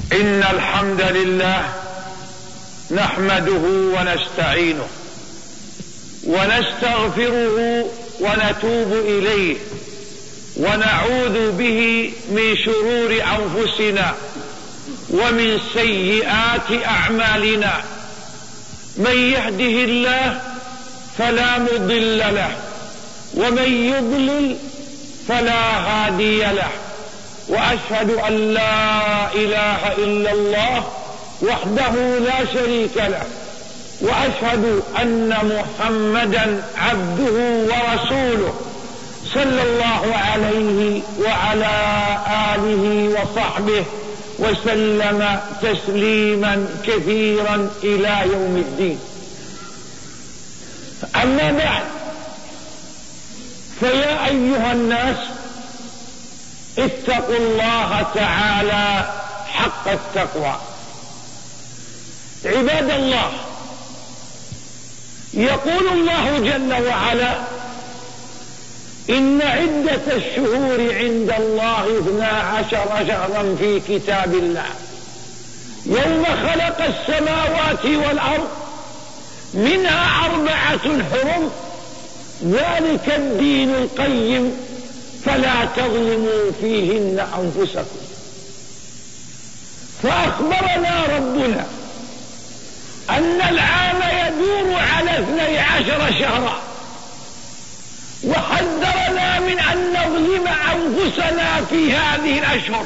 إن الحمد لله نحمده ونستعينه ونستغفره ونتوب إليه ونعوذ به من شرور أنفسنا ومن سيئات أعمالنا. من يهده الله فلا مضل له ومن يضلل فلا هادي له، وأشهد أن لا إله إلا الله وحده لا شريك له، وأشهد أن محمدا عبده ورسوله صلى الله عليه وعلى آله وصحبه وسلم تسليما كثيرا إلى يوم الدين. أما بعد، فيا أيها الناس اتقوا الله تعالى حق التقوى. عباد الله، يقول الله جل وعلا: إن عدة الشهور عند الله 12 شهرا في كتاب الله يوم خلق السماوات والأرض منها 4 حرم ذلك الدين القيم فلا تظلموا فيهن أنفسكم. فأخبرنا ربنا أن العام يدور على 12 شهرا، وحذرنا من أن نظلم أنفسنا في هذه الأشهر،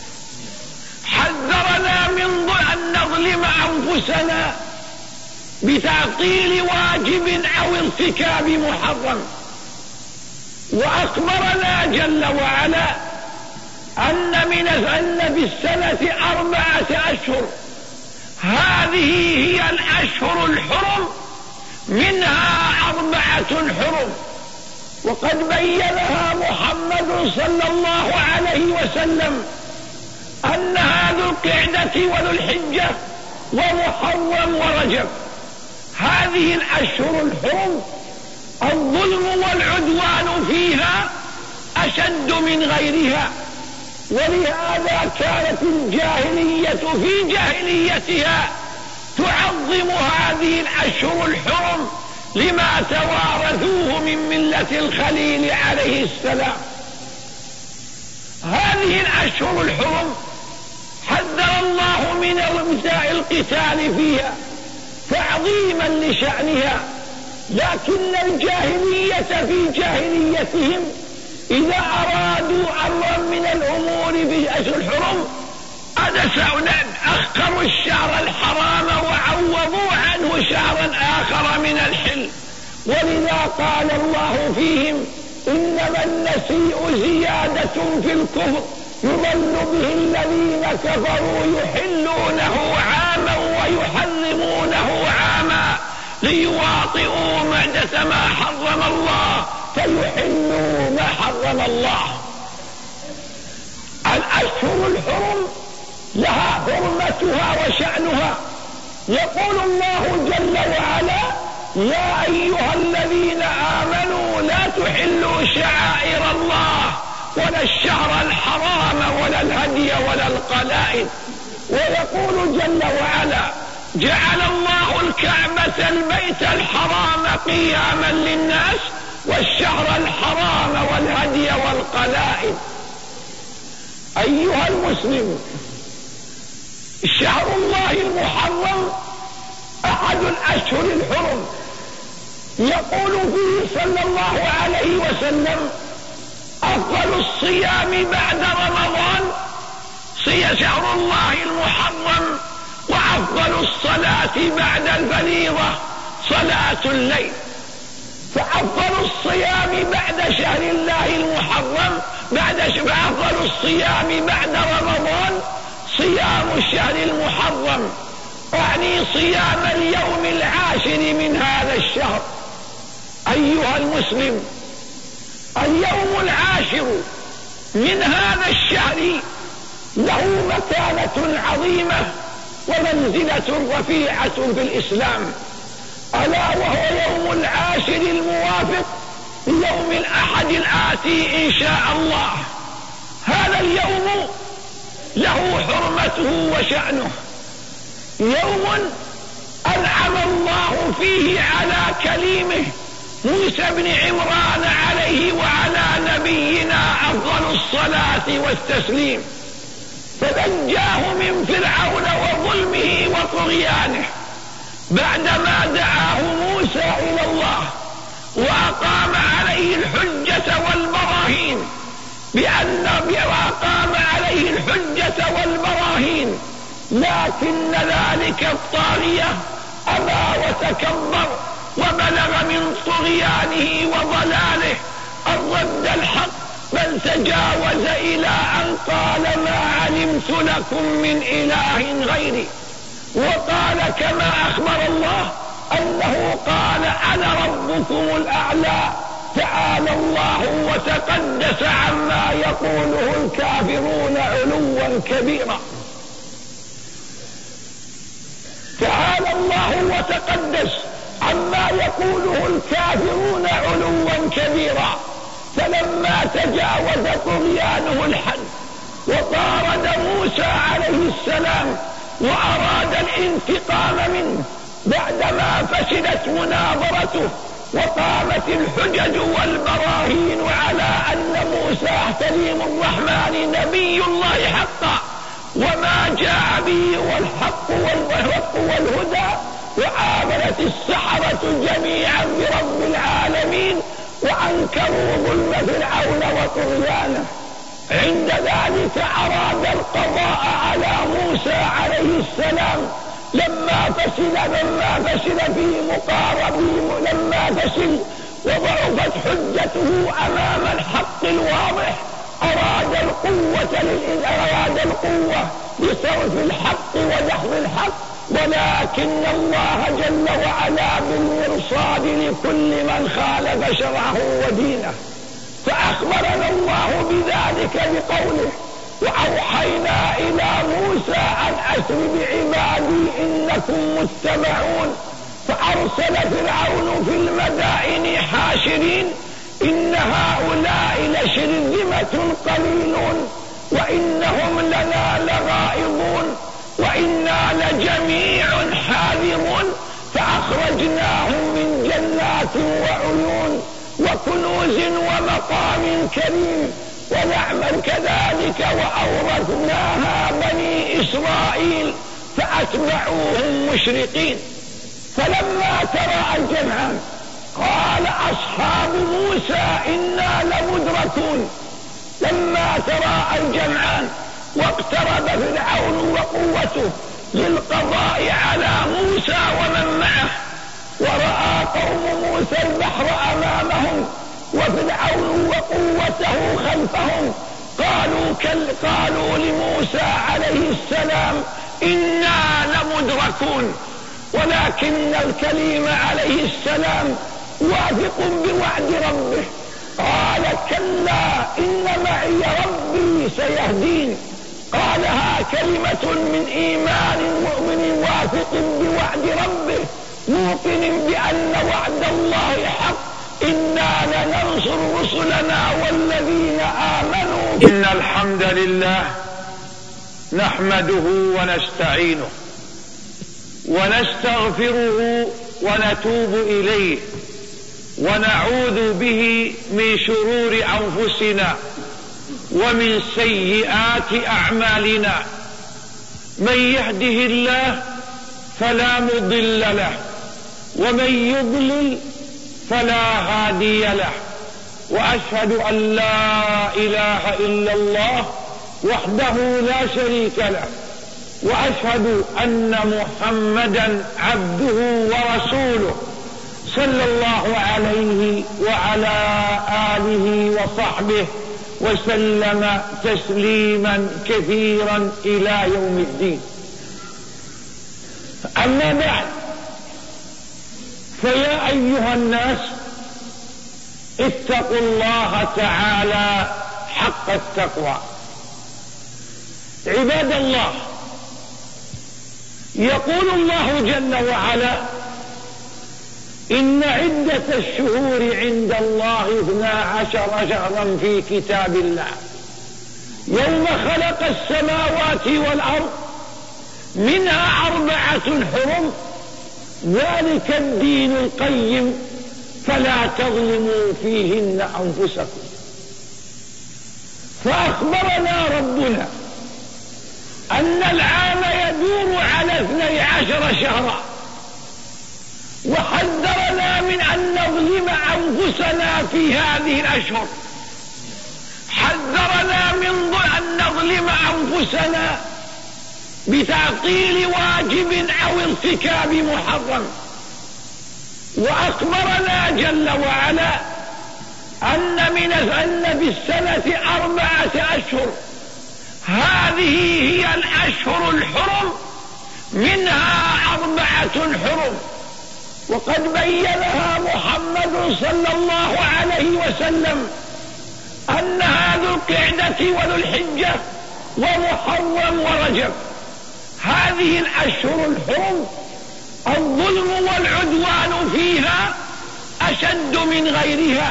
حذرنا من أن نظلم أنفسنا بتعطيل واجب أو ارتكاب محرم. وأخبرنا جل وعلا أن بالسنة 4 أشهر، هذه هي الأشهر الحرم، منها 4 حرم، وقد بينها محمد صلى الله عليه وسلم أنها ذو القعدة وذو الحجة ومحرم ورجب. هذه الأشهر الحرم الظلم والعدوان فيها أشد من غيرها، ولهذا كانت الجاهلية في جاهليتها تعظم هذه الأشهر الحرم لما توارثوه من ملة الخليل عليه السلام. هذه الأشهر الحرم حذر الله من القتال فيها تعظيما لشأنها، لكن الجاهلية في جاهليتهم إذا أرادوا أمرا من الأمور في أشهر الحرم أخروا الشهر الحرام وعوضوا عنه شهرا آخر من الحل. ولذا قال الله فيهم: إنما النسيء زيادة في الكفر يضل به الذين كفروا يحلونه عاما ويحرمونه عاما ليواطئوا معدة ما حرم الله فيحلوا ما حرم الله. الأشهر الحرم لها حرمتها وشأنها. يقول الله جل وعلا: يا أيها الذين آمنوا لا تحلوا شعائر الله ولا الشهر الحرام ولا الهدي ولا القلائد. ويقول جل وعلا: جعل الله الكعبة البيت الحرام قياما للناس والشهر الحرام والهدي والقلائد. أيها المسلم، شهر الله المحرم أحد الأشهر الحرم. يقول فيه صلى الله عليه وسلم: أفضل الصيام بعد رمضان شهر الله المحرم، وأفضل الصلاة بعد الفريضة صلاة الليل. فأفضل الصيام بعد شهر الله المحرم فأفضل الصيام بعد رمضان صيام الشهر المحرم، يعني صيام اليوم العاشر من هذا الشهر. أيها المسلم، اليوم العاشر من هذا الشهر له مكانة عظيمة ومنزلة رفيعة في الإسلام، ألا وهو يوم العاشر الموافق ليوم الأحد الآتي إن شاء الله. هذا اليوم له حرمته وشأنه، يوم أنعم الله فيه على كليمه موسى بن عمران عليه وعلى نبينا أفضل الصلاة والتسليم، فنجاه من فرعون وظلمه وطغيانه بعدما دعاه موسى إلى الله وأقام عليه الحجة والبراهين لكن ذلك الطاغية أبى وتكبر وبلغ من طغيانه وضلاله أن رد الحق، بل تجاوز إلى أن قال ما علمت لكم من إله غيري، وقال كما أخبر الله أنه قال أنا ربكم الأعلى. تعالى الله وتقدس عما يقوله الكافرون علوا كبيرا. تعالى الله وتقدس عما يقوله الكافرون علوا كبيرا. فلما تجاوز طغيانه الحد وطارد موسى عليه السلام وأراد الانتقام منه بعدما فشلت مناظرته وقامت الحجج والبراهين على أن موسى كليم الرحمن نبي الله حقا وما جاء به هو الحق والهدى، وعاملت السحرة جميعا برب العالمين وأنكروا ظلم فرعون وطغيانه. عند ذلك أراد القضاء على موسى عليه السلام لما فشل في مقاربه، لما فشل وضعفت حجته أمام الحق الواضح، أراد القوة لصرف الحق ودحض الحق، ولكن الله جل وعلا بالمرصاد لكل من خالف شرعه ودينه. فأخبرنا الله بذلك بقوله وأوحينا إلى موسى أن أسر بعبادي إنكم متبعون. فأرسل فرعون في المدائن حاشرين إن هؤلاء لشرذمة قليلون وإنهم لنا لغائظون وإنا لجميع حاذرون. فأخرجناهم من جنات وعيون وكنوز ومقام كريم ونعمل كذلك وأورثناها بني إسرائيل فأتبعوهم مشرقين. فلما تراءى الجمعان قال أصحاب موسى إنا لمدركون. لما تراءى الجمعان واقترب فرعون وقوته للقضاء على موسى ومن معه، ورأى قوم موسى البحر أمامهم وفرعون وقوته خلفهم، قالوا لموسى عليه السلام إنا لمدركون. ولكن الكليم عليه السلام واثق بوعد ربه قال كلا إن معي ربي سيهدين. قالها كلمة من إيمان مؤمن واثق بوعد ربه موقن بأن وعد الله حق. إنا لننصر رسلنا والذين آمنوا. إن الحمد لله نحمده ونستعينه ونستغفره ونتوب إليه ونعوذ به من شرور أنفسنا ومن سيئات أعمالنا. من يهده الله فلا مضل له ومن يضلل فلا هادي له، وأشهد أن لا إله إلا الله وحده لا شريك له، وأشهد أن محمدا عبده ورسوله صلى الله عليه وعلى آله وصحبه وسلم تسليما كثيرا إلى يوم الدين. أما بعد، فيا أيها الناس اتقوا الله تعالى حق التقوى. عباد الله، يقول الله جل وعلا إن عدة الشهور عند الله 12 شهرا في كتاب الله يوم خلق السماوات والأرض منها 4 حرم، ذلك الدين القيم فلا تظلموا فيهن أنفسكم. فأخبرنا ربنا أن العام يدور على 12 شهرا، وحذرنا من أن نظلم أنفسنا في هذه الأشهر، حذرنا من أن نظلم أنفسنا بتعطيل واجب أو ارتكاب محرم. وأخبرنا جل وعلا أن بالسنة 4 أشهر، هذه هي الأشهر الحرم، منها 4 حرم، وقد بينها محمد صلى الله عليه وسلم أنها ذو القعدة وذو الحجة ومحرم ورجب. هذه الأشهر الحرم الظلم والعدوان فيها أشد من غيرها.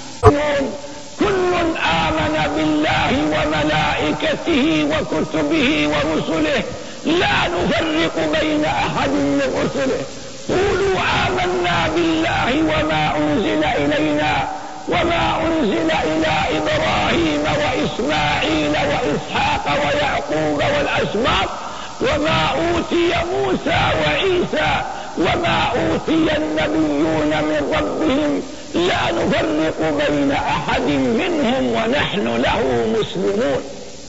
كل آمن بالله وملائكته وكتبه ورسله لا نفرق بين أحد من رسله، قولوا آمنا بالله وما أنزل إلينا وما أنزل إلى إبراهيم وإسماعيل وإسحاق ويعقوب والأسباط وما أوتي موسى وعيسى وما أوتي النبيون من ربهم لا نفرق بين أحد منهم ونحن له مسلمون.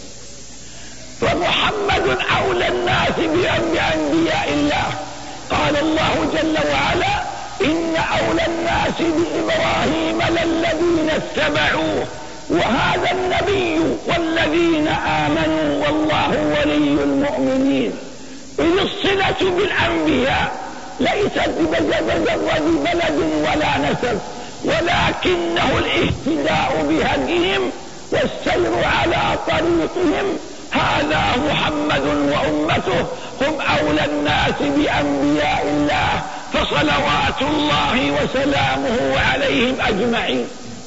فمحمد أولى الناس بأنبياء الله. قال الله جل وعلا: إن أولى الناس بإبراهيم للذين اتبعوه وهذا النبي والذين آمنوا والله ولي المؤمنين. إذ الصلة بالأنبياء ليست بمجرد بلد ولا نسب، ولكنه الاهتداء بهديهم والسير على طريقهم. هذا محمد وأمته هم أولى الناس بأنبياء الله، فصلوات الله وسلامه عليهم أجمعين.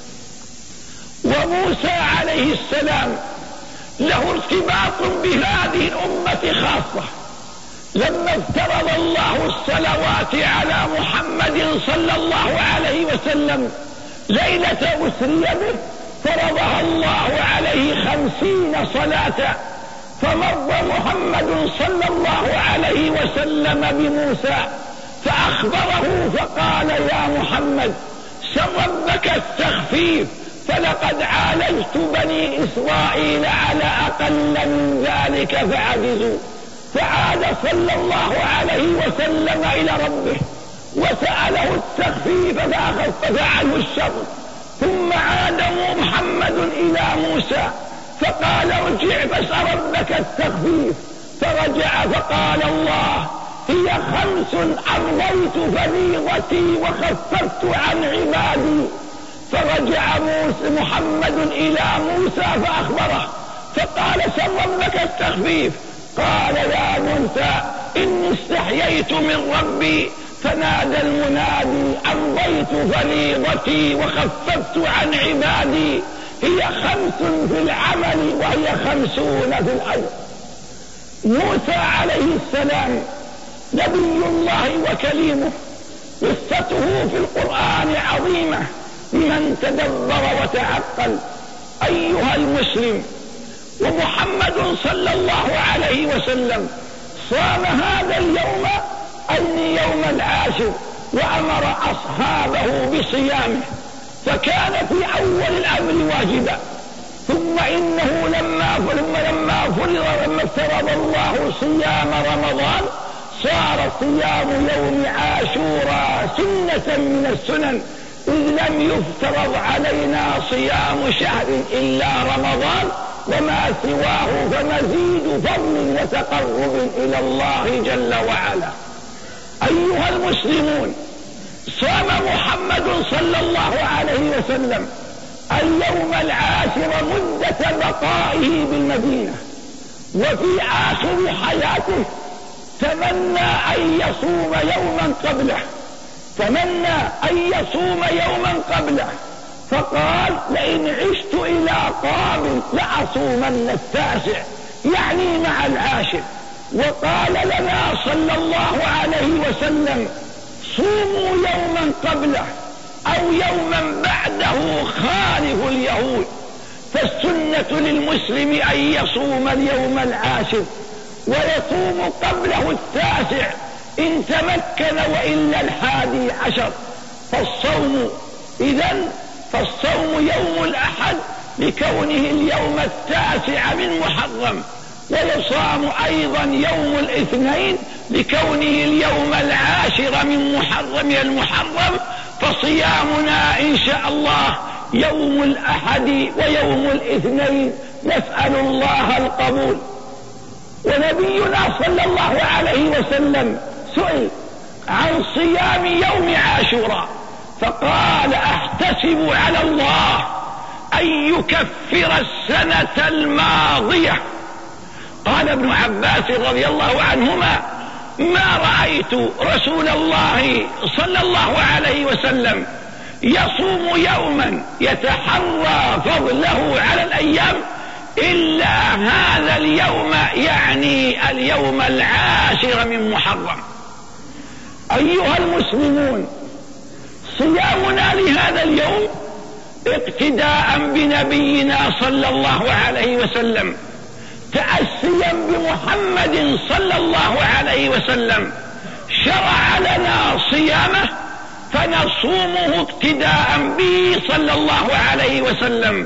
وموسى عليه السلام له ارتباط بهذه الأمة خاصة. لما افترض الله الصلوات على محمد صلى الله عليه وسلم ليلة أسري به، فرضها الله عليه 50 صلاة. فمر محمد صلى الله عليه وسلم بموسى فأخبره فقال: يا محمد، سل ربك التخفيف، فلقد عالجت بني إسرائيل على أقل من ذلك فعجزوا. فعاد صلى الله عليه وسلم إلى ربه وسأله التخفيف فأخفف عنه الشر. ثم عاد محمد إلى موسى فقال: ارجع فاسأل ربك التخفيف. فرجع فقال الله: هي 5 أمضيت فريضتي وخففت عن عبادي. فرجع محمد إلى موسى فأخبره فقال: سل ربك التخفيف. قال: يا موسى، إني استحييت من ربي. فنادى المنادي: أمضيت فريضتي وخففت عن عبادي. هي 5 في العمل وهي 50 في الأجر. موسى عليه السلام نبي الله وكليمه، قصته في القرآن عظيمة لمن تدبر وتعقل. أيها المسلم، ومحمد صلى الله عليه وسلم صام هذا اليوم أي يوم العاشر وأمر أصحابه بصيامه، فكان في أول الأمر واجبا. ثم إنه لما افترض الله صيام رمضان صار صيام يوم عاشوراء سنة من السنن، إذ لم يفترض علينا صيام شهر إلا رمضان، وما سواه فمزيد فضل وتقرب إلى الله جل وعلا. أيها المسلمون، صام محمد صلى الله عليه وسلم اليوم العاشر مدة بقائه بالمدينة، وفي آخر حياته تمنى أن يصوم يوما قبله، فقال لئن عشت إلى قام لأصومن التاسع، يعني مع العاشر. وقال لنا صلى الله عليه وسلم صوموا يوما قبله أو يوما بعده خالف اليهود. فالسنة للمسلم أن يصوم اليوم العاشر ويصوم قبله التاسع إن تمكن، وإلا 11. فالصوم يوم الأحد لكونه اليوم 9 من محرم، ويصام أيضا يوم الاثنين لكونه اليوم 10 من المحرم. فصيامنا إن شاء الله يوم الأحد ويوم الاثنين، نسأل الله القبول. ونبينا صلى الله عليه وسلم سئل عن صيام يوم عاشوراء فقال احتسب على الله أن يكفر السنة الماضية. قال ابن عباس رضي الله عنهما ما رأيت رسول الله صلى الله عليه وسلم يصوم يوما يتحرى فضله على الأيام إلا هذا اليوم، يعني اليوم 10 من محرم. أيها المسلمون، صيامنا لهذا اليوم اقتداء بنبينا صلى الله عليه وسلم، تأسيا بمحمد صلى الله عليه وسلم شرع لنا صيامه فنصومه اقتداء به صلى الله عليه وسلم.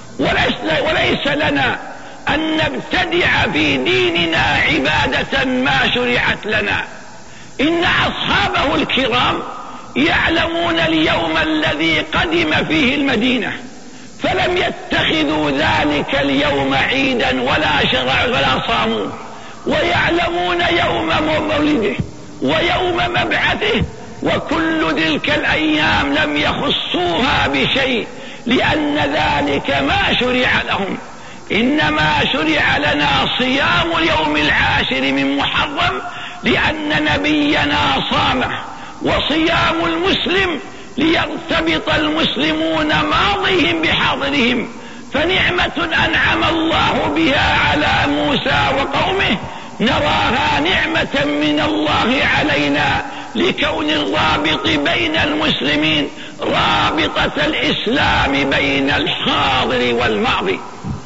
وليس لنا أن نبتدع في ديننا عبادة ما شرعت لنا. إن أصحابه الكرام يعلمون اليوم الذي قدم فيه المدينة فلم يتخذوا ذلك اليوم عيدا ولا صاموه، ويعلمون يوم مولده ويوم مبعثه، وكل تلك الأيام لم يخصوها بشيء لأن ذلك ما شرع لهم. إنما شرع لنا صيام اليوم 10 من محرم لأن نبينا صامه، وصيام المسلم ليرتبط المسلمون ماضيهم بحاضرهم. فنعمة أنعم الله بها على موسى وقومه نراها نعمة من الله علينا لكون الرابط بين المسلمين رابطة الإسلام بين الحاضر والماضي.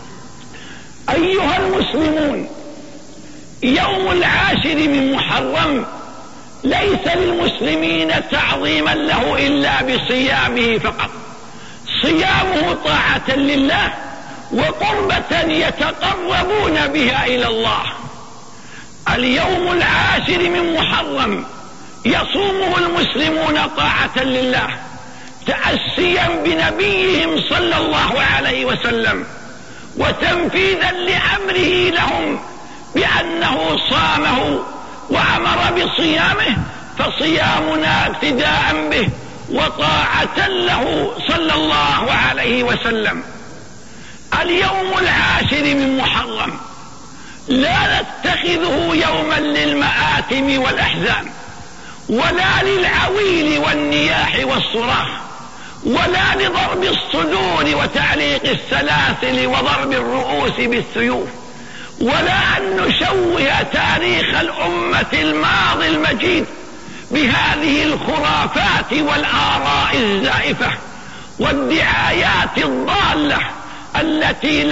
أيها المسلمون، يوم 10 من محرم ليس للمسلمين تعظيما له إلا بصيامه فقط. صيامه طاعة لله وقربة يتقربون بها إلى الله. اليوم 10 من محرم يصومه المسلمون طاعة لله تأسيا بنبيهم صلى الله عليه وسلم وتنفيذا لأمره لهم بأنه صامه وأمر بصيامه، فصيامنا اقتداء به وطاعة له صلى الله عليه وسلم. اليوم 10 من محرم لا نتخذه يوما للمآتم والأحزان ولا للعويل والنياح والصراخ ولا لضرب الصدور وتعليق السلاسل وضرب الرؤوس بالسيوف، ولا أن نشوه تاريخ الأمة الماضي المجيد بهذه الخرافات والآراء الزائفة والدعايات الضالة التي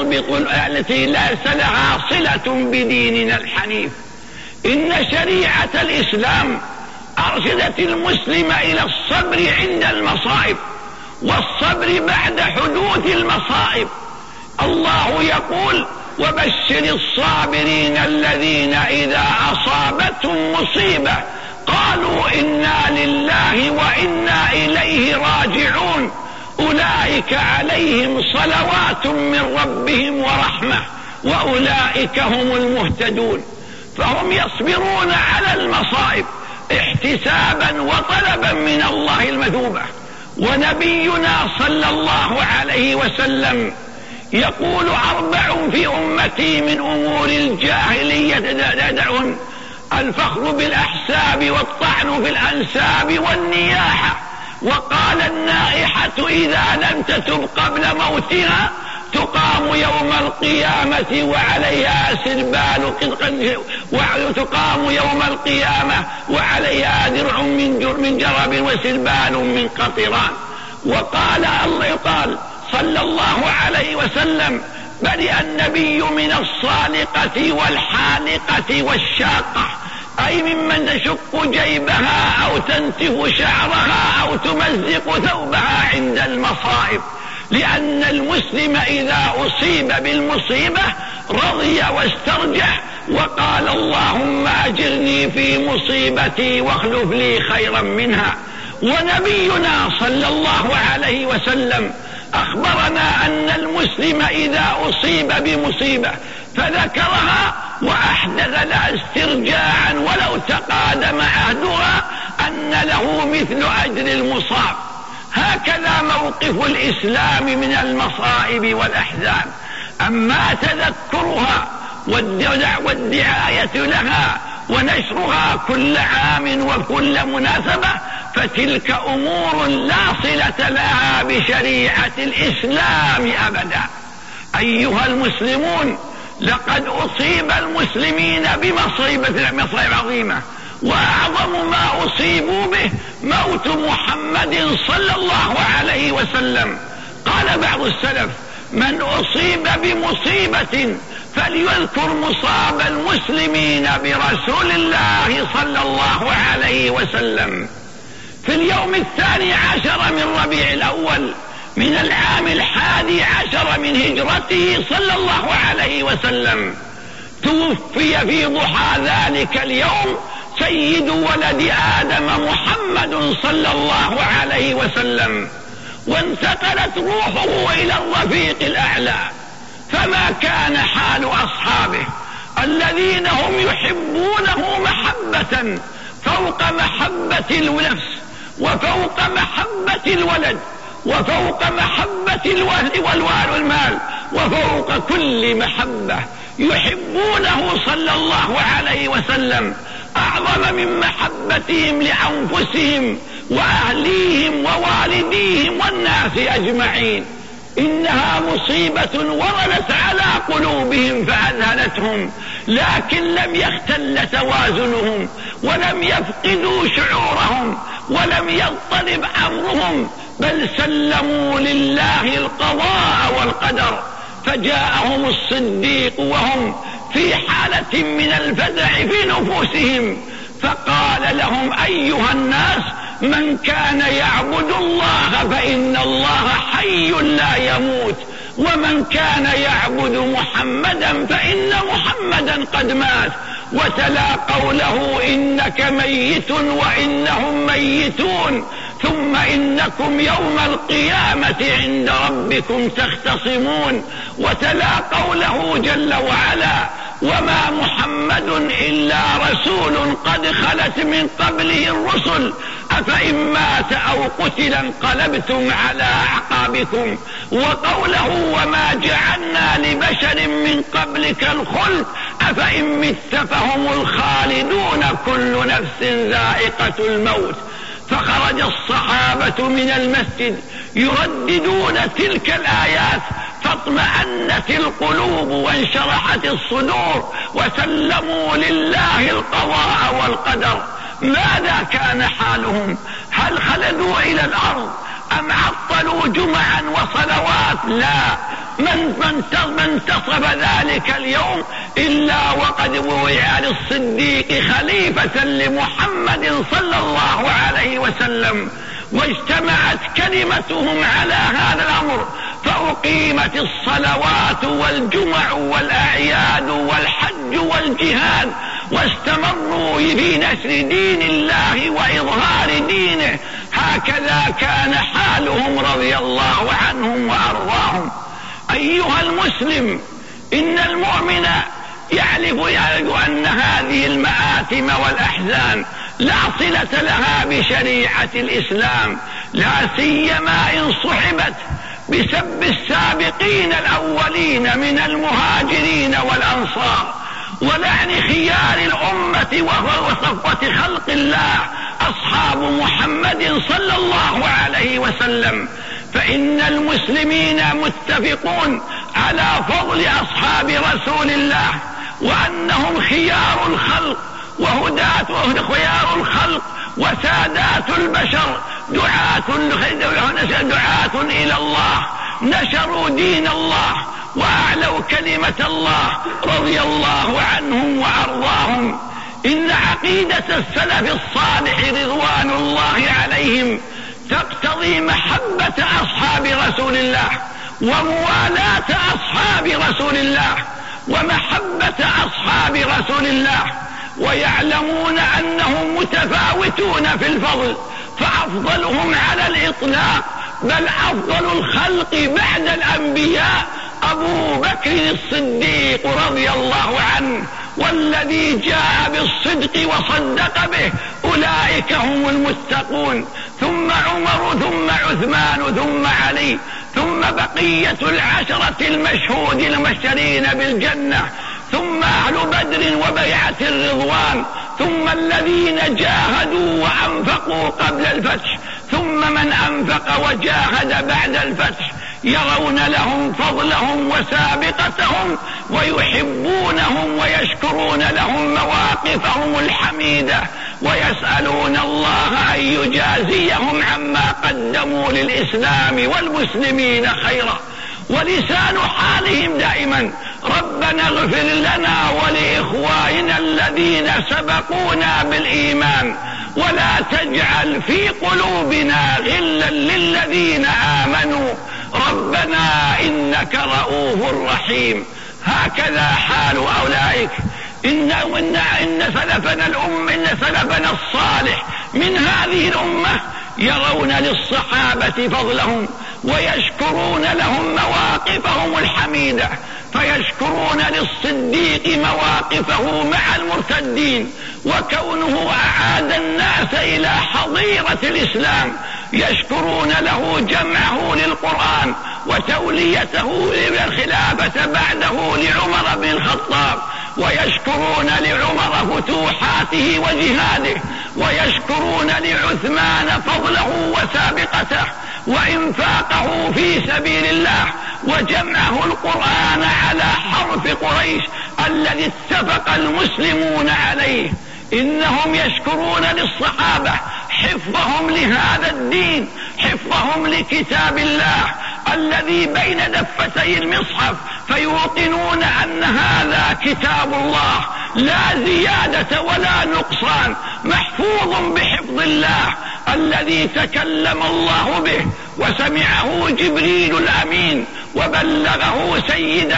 ليس لها صلة بديننا الحنيف. إن شريعة الإسلام أرشدت المسلم إلى الصبر عند المصائب والصبر بعد حدوث المصائب. الله يقول وبشر الصابرين الذين إذا أصابتهم مصيبة قالوا إنا لله وإنا إليه راجعون أولئك عليهم صلوات من ربهم ورحمة وأولئك هم المهتدون. فهم يصبرون على المصائب احتسابا وطلبا من الله المثوبة. ونبينا صلى الله عليه وسلم يقول 4 في أمتي من أمور الجاهلية تدعون: الفخر بالأحساب والطعن في الأنساب والنياحة وقال النائحة إذا لم تتب قبل موتها تقام يوم القيامة وعليها سربال وتقام يوم القيامة وعليها درع من جرب وسربال من قطران. وقال يقال صلى الله عليه وسلم: برئ النبي من الصالقة والحالقة والشاقة، أي ممن تشق جيبها أو تنتف شعرها أو تمزق ثوبها عند المصائب، لأن المسلم إذا أصيب بالمصيبة رضي واسترجع وقال: اللهم أجرني في مصيبتي واخلف لي خيرا منها. ونبينا صلى الله عليه وسلم أخبرنا أن المسلم إذا أصيب بمصيبة فذكرها وأحدث لها استرجاعا ولو تقادم عهدها أن له مثل أجر المصاب. هكذا موقف الإسلام من المصائب والأحزان. أما تذكرها والدعاية لها ونشرها كل عام وكل مناسبة فتلك أمور لا صلة لها بشريعة الإسلام أبدا. أيها المسلمون، لقد أصيب المسلمين بمصيبة عظيمة، وأعظم ما أصيبوا به موت محمد صلى الله عليه وسلم. قال بعض السلف: من أصيب بمصيبة فليذكر مصاب المسلمين برسول الله صلى الله عليه وسلم. في اليوم 12 من ربيع الأول من العام 11 من هجرته صلى الله عليه وسلم توفي في ضحى ذلك اليوم سيد ولد آدم محمد صلى الله عليه وسلم، وانتقلت روحه إلى الرفيق الأعلى. فما كان حال أصحابه الذين هم يحبونه محبة فوق محبة النفس وفوق محبة الولد وفوق محبة الوالد والمال وفوق كل محبة يحبونه صلى الله عليه وسلم أعظم من محبتهم لأنفسهم وأهليهم ووالديهم والناس أجمعين. إنها مصيبة وردت على قلوبهم فأذهلتهم، لكن لم يختل توازنهم ولم يفقدوا شعورهم ولم يضطرب أمرهم، بل سلموا لله القضاء والقدر. فجاءهم الصديق وهم في حالة من الفزع في نفوسهم فقال لهم: أيها الناس، من كان يعبد الله فإن الله حي لا يموت، ومن كان يعبد محمدا فإن محمدا قد مات. وتلا قوله: إنك ميت وإنهم ميتون ثم إنكم يوم القيامة عند ربكم تختصمون. وتلا قوله جل وعلا: وما محمد إلا رسول قد خلت من قبله الرسل أفإن مات أو قتل انقلبتم على أعقابكم. وقوله: وما جعلنا لبشر من قبلك الخلد أفإن مت فهم الخالدون كل نفس ذائقة الموت. فخرج الصحابة من المسجد يرددون تلك الآيات فاطمأنت القلوب وانشرحت الصدور وسلموا لله القضاء والقدر. ماذا كان حالهم؟ هل خلدوا إلى الأرض أم عطلوا جمعا وصلوات؟ لا، من انتصف ذلك اليوم إلا وقد وضع للصديق خليفة لمحمد صلى الله عليه وسلم، واجتمعت كلمتهم على هذا الأمر، فأقيمت الصلوات والجمع والأعياد والحج والجهاد، واستمروا في نشر دين الله وإظهار دينه. هكذا كان حالهم رضي الله عنهم وأرضاهم. أيها المسلم، إن المؤمن يعرف أن هذه المآثم والأحزان لا صلة لها بشريعة الإسلام، لا سيما إن صحبت بسب السابقين الأولين من المهاجرين والأنصار ولعن خيار الأمة وصفوة خلق الله أصحاب محمد صلى الله عليه وسلم، فإن المسلمين متفقون على فضل أصحاب رسول الله، وأنهم خيار الخلق خيار الخلق وسادات البشر، دعاة إلى الله، نشروا دين الله وأعلوا كلمة الله، رضي الله عنهم وأرضاهم. إن عقيدة السلف الصالح رضوان الله عليهم تقتضي محبة أصحاب رسول الله وموالاة أصحاب رسول الله ومحبة أصحاب رسول الله، ويعلمون أنهم متفاوتون في الفضل، فأفضلهم على الإطلاق بل أفضل الخلق بعد الأنبياء أبو بكر الصديق رضي الله عنه، والذي جاء بالصدق وصدق به، أولئك هم المتقون، ثم عمر ثم عثمان ثم علي، ثم بقية العشرة المشهود المبشرين بالجنة، ثم أهل بدر وبيعة الرضوان، ثم الذين جاهدوا وأنفقوا قبل الفتح، ثم من أنفق وجاهد بعد الفتح، يرون لهم فضلهم وسابقتهم ويحبونهم ويشكرون لهم مواقفهم الحميدة، ويسألون الله أن يجازيهم عما قدموا للإسلام والمسلمين خيرا، ولسان حالهم دائما ربنا اغفر لنا ولإخواننا الذين سبقونا بالإيمان ولا تجعل في قلوبنا غلا للذين آمنوا ربنا إنك رؤوف رحيم. هكذا حال أولئك. إن سلفنا الصالح من هذه الأمة يرون للصحابة فضلهم ويشكرون لهم مواقفهم الحميدة، فيشكرون للصديق مواقفه مع المرتدين وكونه أعاد الناس إلى حظيرة الإسلام، يشكرون له جمعه للقرآن وتوليته للخلافة بعده لعمر بن الخطاب، ويشكرون لعمر فتوحاته وجهاده، ويشكرون لعثمان فضله وسابقته وإنفاقه في سبيل الله وجمعه القرآن على حرف قريش الذي اتفق المسلمون عليه. إنهم يشكرون للصحابة حفظهم لهذا الدين، حفظهم لكتاب الله الذي بين دفتي المصحف، فيوقنون أن هذا كتاب الله لا زيادة ولا نقصان، محفوظ بحفظ الله الذي تكلم الله به وسمعه جبريل الأمين وبلغه سيد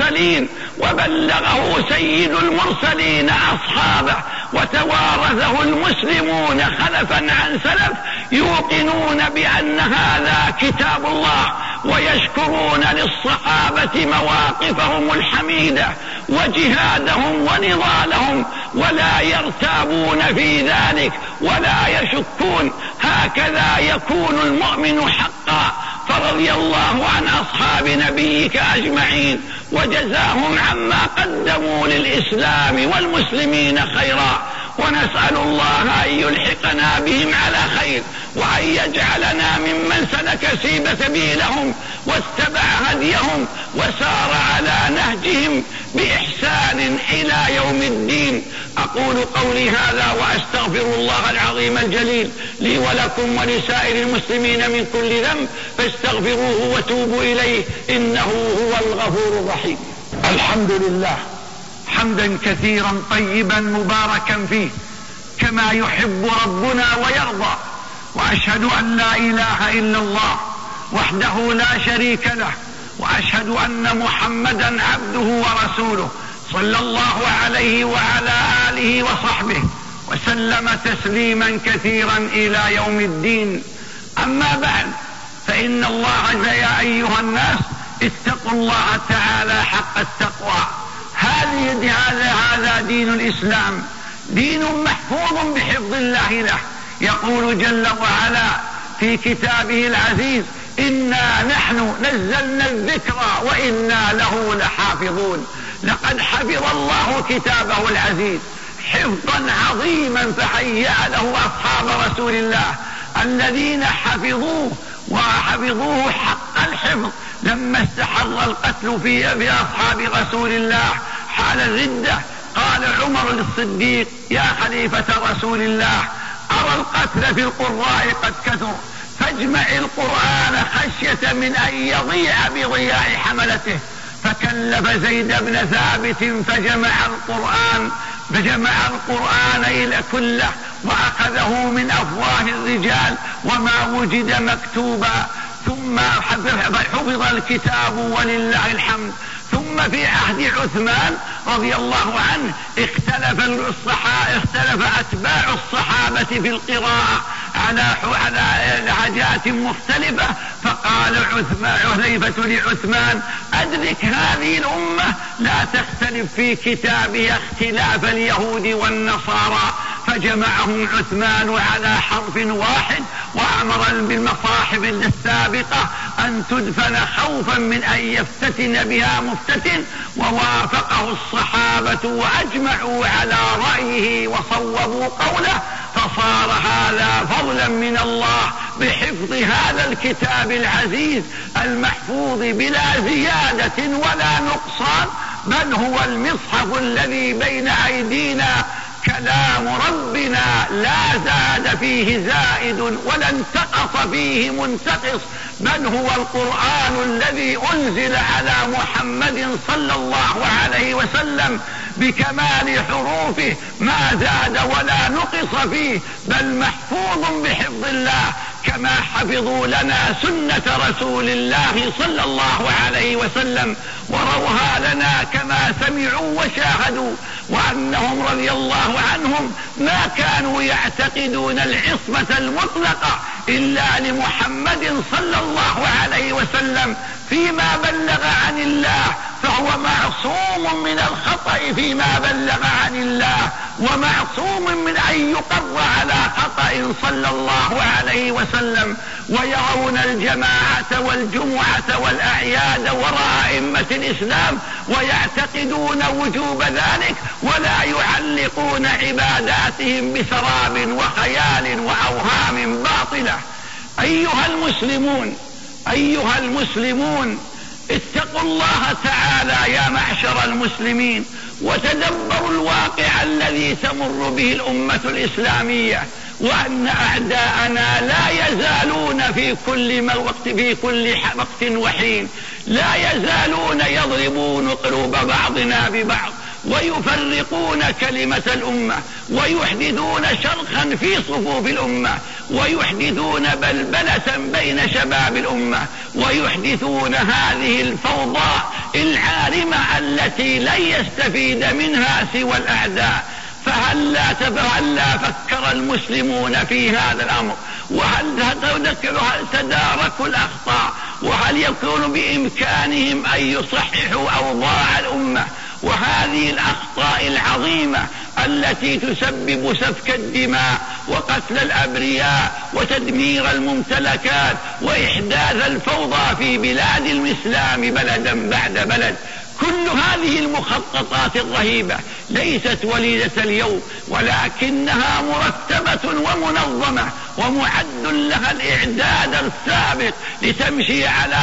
المرسلين أصحابه، وتوارثه المسلمون خلفا عن سلف، يوقنون بأن هذا كتاب الله، ويشكرون للصحابة مواقفهم الحميدة وجهادهم ونضالهم، ولا يرتابون في ذلك ولا يشكون. هكذا يكون المؤمن حقا. فرضي الله عن أصحاب نبيك أجمعين وجزاهم عما قدموا للإسلام والمسلمين خيرا، ونسأل الله أن يلحقنا بهم على خير، وأن يجعلنا ممن سلك سبيلهم واتبع هديهم وسار على نهجهم بإحسان إلى يوم الدين. أقول قولي هذا وأستغفر الله العظيم الجليل لي ولكم ولسائر المسلمين من كل ذنب، فاستغفروه وتوبوا إليه إنه هو الغفور الرحيم. الحمد لله حمدا كثيرا طيبا مباركا فيه كما يحب ربنا ويرضى، وأشهد أن لا إله إلا الله وحده لا شريك له، وأشهد أن محمدا عبده ورسوله صلى الله عليه وعلى آله وصحبه وسلم تسليما كثيرا إلى يوم الدين. أما بعد، فإن الله يا أيها الناس اتقوا الله تعالى حق التقوى. هذا دين الإسلام، دين محفوظ بحفظ الله له. يقول جل وعلا في كتابه العزيز: إنا نحن نزلنا الذكر وإنا له لحافظون. لقد حفظ الله كتابه العزيز، حفظا عظيما فهيأ له أصحاب رسول الله الذين حفظوه حق الحفظ لما استحر القتل في أصحاب رسول الله حال الردة. قال عمر للصديق: يا خليفة رسول الله، أرى القتل في القراء قد كثر، فاجمع القرآن خشية من أن يضيع بضياع حملته. فكلف زيد بن ثابت فجمع القرآن إلى كله وأخذه من أفواه الرجال وما وجد مكتوبا، ثم حفظ الكتاب ولله الحمد. ثم في عهد عثمان رضي الله عنه اختلف أتباع الصحابة في القراءة على حاجات مختلفة. فقال حذيفة لعثمان: أدرك هذه الأمة لا تختلف في كتابها اختلاف اليهود والنصارى. فجمعهم عثمان على حرف واحد وأمر بالمصاحف السابقة أن تدفن خوفا من أن يفتتن بها مفتتن، ووافقه الصحابة وأجمعوا على رأيه وصوبوا قوله. فصار هذا فضلا من الله بحفظ هذا الكتاب العزيز المحفوظ بلا زيادة ولا نقصان، بل هو المصحف الذي بين أيدينا كلام ربنا لا زاد فيه زائد ولا انتقص فيه منتقص، بل هو القرآن الذي أنزل على محمد صلى الله عليه وسلم بكمال حروفه ما زاد ولا نقص فيه، بل محفوظ بحفظ الله، كما حفظوا لنا سنة رسول الله صلى الله عليه وسلم وروها لنا كما سمعوا وشاهدوا. وأنهم رضي الله عنهم ما كانوا يعتقدون العصمة المطلقة إلا لمحمد صلى الله عليه وسلم فيما بلغ عن الله، فهو معصوم من الخطأ فيما بلغ عن الله، ومعصوم من أن يقر على خطأ صلى الله عليه وسلم. ويرون الجماعة والجمعة والأعياد وراء أئمة الإسلام ويعتقدون وجوب ذلك، ولا يعلقون عباداتهم بسراب وخيال وأوهام باطلة. أيها المسلمون اتقوا الله تعالى يا معشر المسلمين، وتدبروا الواقع الذي تمر به الأمة الإسلامية، وأن أعداءنا لا يزالون في كل وقت وحين لا يزالون يضربون قلوب بعضنا ببعض ويفرقون كلمة الأمة ويحدثون شرخا في صفوف الأمة ويحدثون بلبلة بين شباب الأمة ويحدثون هذه الفوضى العارمة التي لن يستفيد منها سوى الأعداء. فهل فكر المسلمون في هذا الأمر؟ وهل تداركوا الأخطاء؟ وهل يكون بإمكانهم أن يصححوا أوضاع الأمة؟ وهذه الأخطاء العظيمة التي تسبب سفك الدماء وقتل الأبرياء وتدمير الممتلكات وإحداث الفوضى في بلاد الإسلام بلدا بعد بلد، كل هذه المخططات الرهيبة ليست وليدة اليوم، ولكنها مرتبة ومنظمة ومعد لها الإعداد السابق لتمشي على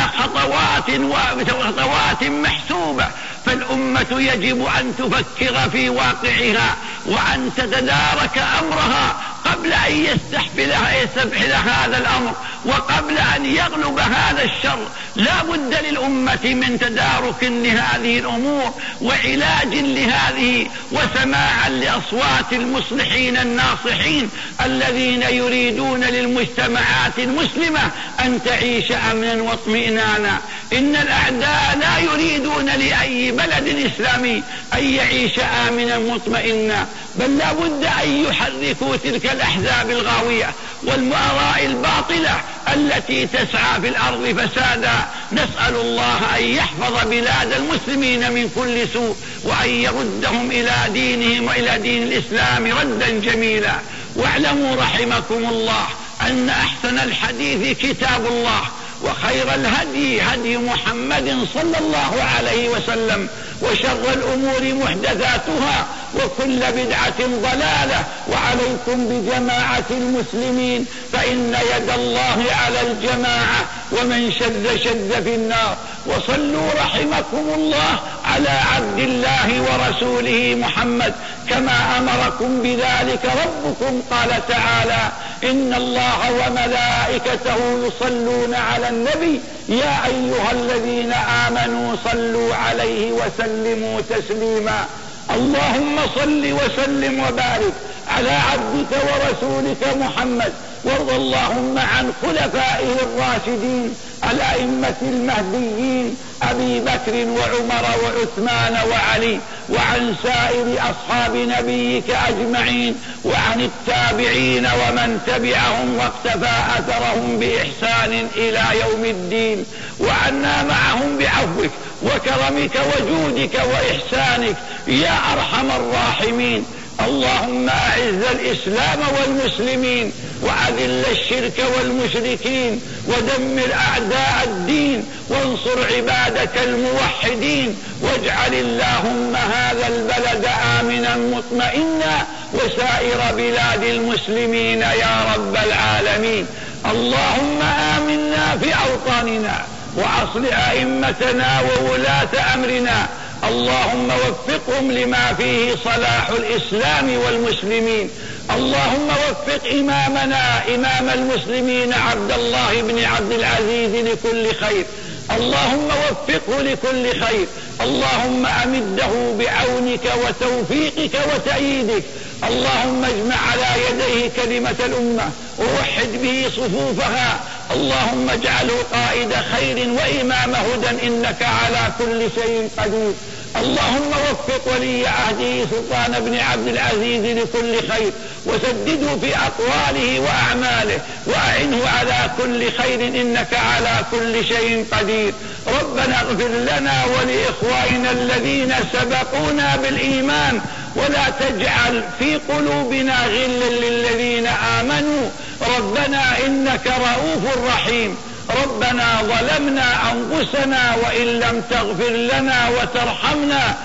خطوات محسوبة. فالأمة يجب أن تفكر في واقعها وأن تتدارك أمرها قبل أن يستحفل هذا الأمر، وقبل أن يغلب هذا الشر. لا بد للأمة من تدارك لهذه الأمور وعلاج لهذه، وسماعا لأصوات المصلحين الناصحين الذين يريدون للمجتمعات المسلمة أن تعيش أمنا واطمئنانا. إن الأعداء لا يريدون لأي بلد إسلامي أن يعيش آمنا مطمئنا، بل لا بد أن يحركوا تلك الأحزاب الغاوية والآراء الباطلة التي تسعى في الأرض فسادا. نسأل الله أن يحفظ بلاد المسلمين من كل سوء، وأن يردهم إلى دينهم وإلى دين الإسلام ردا جميلا. واعلموا رحمكم الله أن أحسن الحديث كتاب الله، وخير الهدي هدي محمد صلى الله عليه وسلم، وشر الأمور محدثاتها وكل بدعة ضلالة. وعليكم بجماعة المسلمين فإن يد الله على الجماعة ومن شد في النار. وصلوا رحمكم الله على عبد الله ورسوله محمد كما أمركم بذلك ربكم. قال تعالى: إن الله وملائكته يصلون على النبي يا أيها الذين آمنوا صلوا عليه وسلموا تسليما. اللهم صل وسلم وبارك على عبدك ورسولك محمد، وارض اللهم عن خلفائه الراشدين الأئمة المهديين أبي بكر وعمر وعثمان وعلي، وعن سائر أصحاب نبيك أجمعين، وعن التابعين ومن تبعهم واقتفى أثرهم بإحسان إلى يوم الدين، وعنا معهم بعفوك وكرمك وجودك وإحسانك يا أرحم الراحمين. اللهم أعز الإسلام والمسلمين وأذل الشرك والمشركين ودمر أعداء الدين وانصر عبادك الموحدين، واجعل اللهم هذا البلد آمنا مطمئنا وسائر بلاد المسلمين يا رب العالمين. اللهم آمنا في أوطاننا وأصلح أئمتنا وولاة أمرنا، اللهم وفقهم لما فيه صلاح الإسلام والمسلمين. اللهم وفق إمامنا إمام المسلمين عبد الله بن عبد العزيز لكل خير، اللهم وفقه لكل خير، اللهم أمده بعونك وتوفيقك وتأييدك، اللهم اجمع على يديه كلمة الأمة ووحد به صفوفها، اللهم اجعله قائد خير وإمام هدى إنك على كل شيء قدير. اللهم وفق ولي عهده سلطان بن عبد العزيز لكل خير وسدده في أقواله وأعماله وأعنه على كل خير إنك على كل شيء قدير. ربنا اغفر لنا ولإخواننا الذين سبقونا بالإيمان ولا تجعل في قلوبنا غلا للذين آمنوا ربنا إنك رؤوف رحيم. ربنا ظلمنا أنفسنا وإن لم تغفر لنا وترحمنا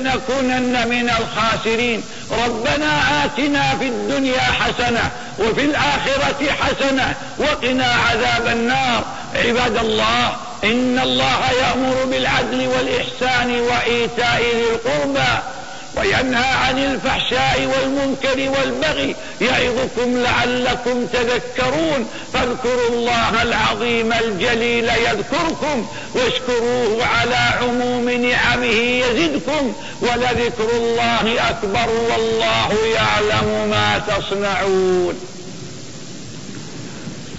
لنكونن من الخاسرين. ربنا آتنا في الدنيا حسنة وفي الآخرة حسنة وقنا عذاب النار. عباد الله، إن الله يأمر بالعدل والإحسان وإيتاء ذي القربى وينهى عن الفحشاء والمنكر والبغي يعظكم لعلكم تذكرون. فاذكروا الله العظيم الجليل يذكركم واشكروه على عموم نعمه يزدكم ولذكر الله أكبر والله يعلم ما تصنعون.